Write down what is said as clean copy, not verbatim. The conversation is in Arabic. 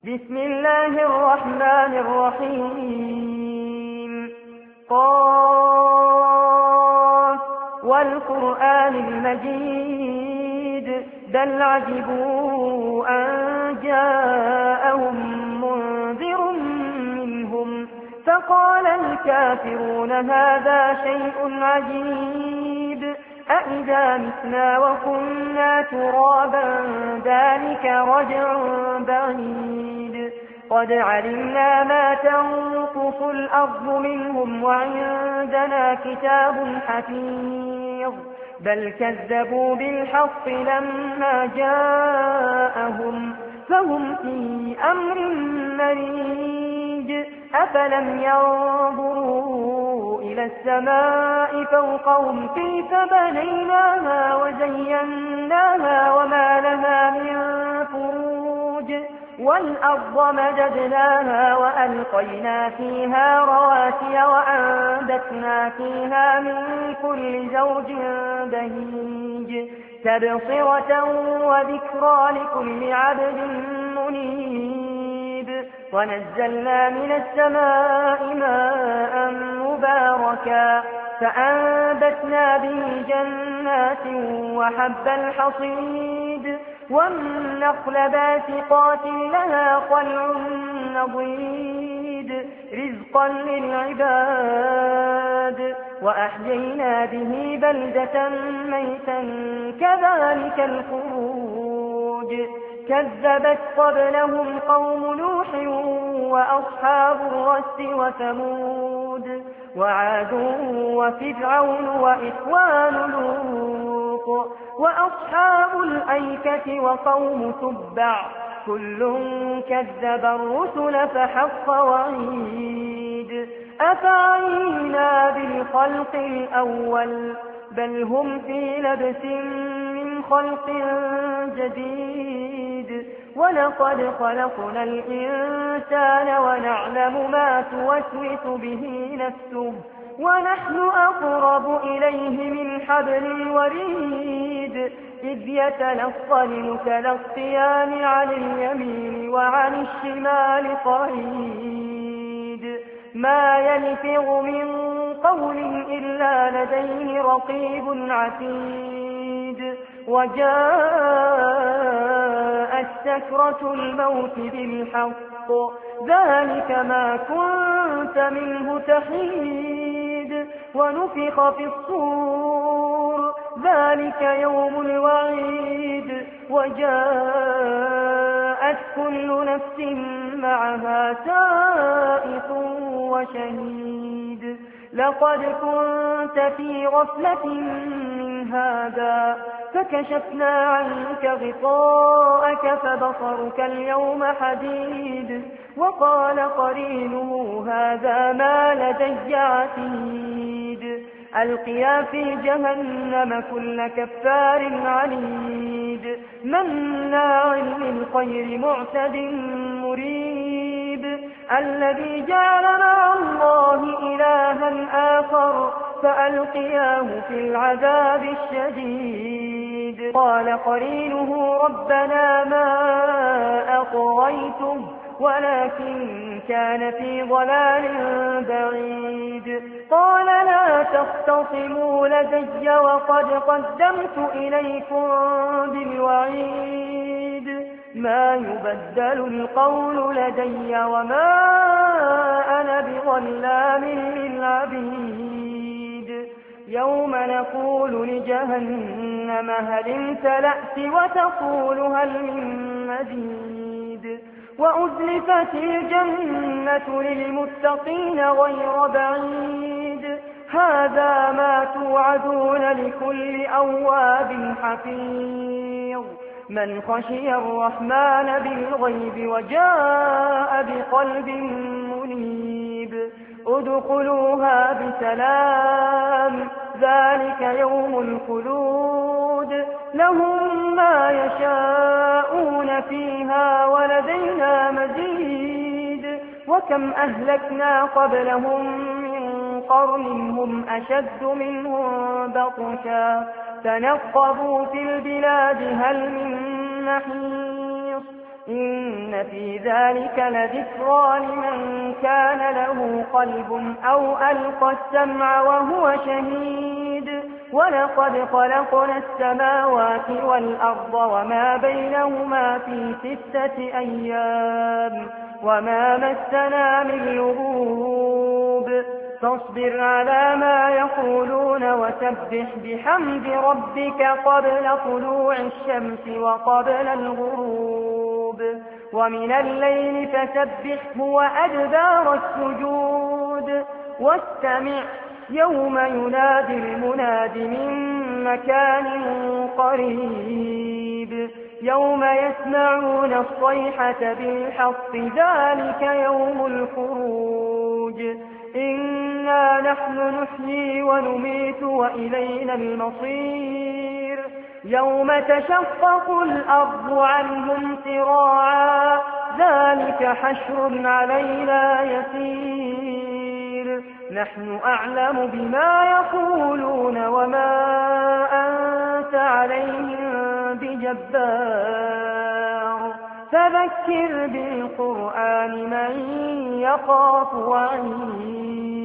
بسم الله الرحمن الرحيم. قاف والقرآن المجيد بل عجبوا أن جاءهم منذر منهم فقال الكافرون هذا شيء عجيب أإذا متنا وكنا ترابا ذلك رجع بعيد قد علمنا ما تنقص الأرض منهم وعندنا كتاب حفيظ بل كذبوا بالحق لما جاءهم فهم في أمر مريج أفلم ينظروا إلى السماء فوقهم كيف بنيناها وزيناها وما لها من فروج والأرض مددناها وألقينا فيها رواسي وأنبتنا فيها من كل زوج بهيج تبصرة وذكرى لكل عبد منيب ونزلنا من السماء ماء مباركا فأنبتنا به جنات وحب الحصيد والنخل باسقات لها طلع نضيد رزقا للعباد وأحيينا به بلدة ميتا كذلك الخروج كذبت قبلهم قوم نوح وأصحاب الرس وثمود وعاد وفرعون وإخوان لوط وأصحاب الأيكة وقوم تبع كل كذب الرسل فحق وعيد أفعينا بالخلق الأول بل هم في لبس من خلق جديد ولقد خلقنا الإنسان ونعلم ما توسوس به نفسه ونحن أقرب إليه من حبل الوريد إذ يتلقى المتلقيان عن اليمين وعن الشمال قعيد ما يلفظ من قول إلا لديه رقيب عتيد وجاءت سكرة الموت بالحق ذلك ما كنت منه تحيد ونفخ في الصور ذلك يوم الوعيد وجاءت كل نفس معها سائق وشهيد لقد كنت في غفلة من هذا فكشفنا عنك غطاءك فبصرك اليوم حديد وقال قرينه هذا ما لدي عتيد ألقيا في جهنم كل كفار عنيد مناع للخير معتد مريب الذي جعل مع الله إلها آخر فألقياه في العذاب الشديد قال قرينه ربنا ما أطغيته ولكن كان في ضلال بعيد قال لا تختصموا لدي وقد قدمت إليكم بالوعيد ما يبدل القول لدي وما أنا بظلام للعبيد يوم نقول لجهنم هل امتلأت وتقول هل من مزيد وأزلفت الجنة للمتقين غير بعيد هذا ما توعدون لكل أواب حفيظ من خشي الرحمن بالغيب وجاء بقلب منيب ادخلوها بسلام ذلك يوم الخلود لهم ما يشاءون فيها ولدينا مزيد وكم أهلكنا قبلهم من قرن هم أشد منهم بطشا تنقبوا في البلاد هل من محيص إن في ذلك لذكرى لمن كان له قلب أو ألقى السمع وهو شهيد ولقد خلقنا السماوات والأرض وما بينهما في 6 أيام وما مسنا من لغوب فاصبر على ما يقولون وسبح بحمد ربك قبل طلوع الشمس وقبل الغروب ومن الليل فسبحه وأدبار السجود واستمع يوم ينادي المناد من مكان قريب يوم يسمعون الصيحة بالحق ذلك يوم الخروج إنا نحن نحيي ونميت وإلينا المصير يوم تشقق الأرض عنهم سراعا ذلك حشر علينا يسير نحن أعلم بما يقولون وما أنت عليهم بجبار فذكر بالقرآن من يخاف وعيد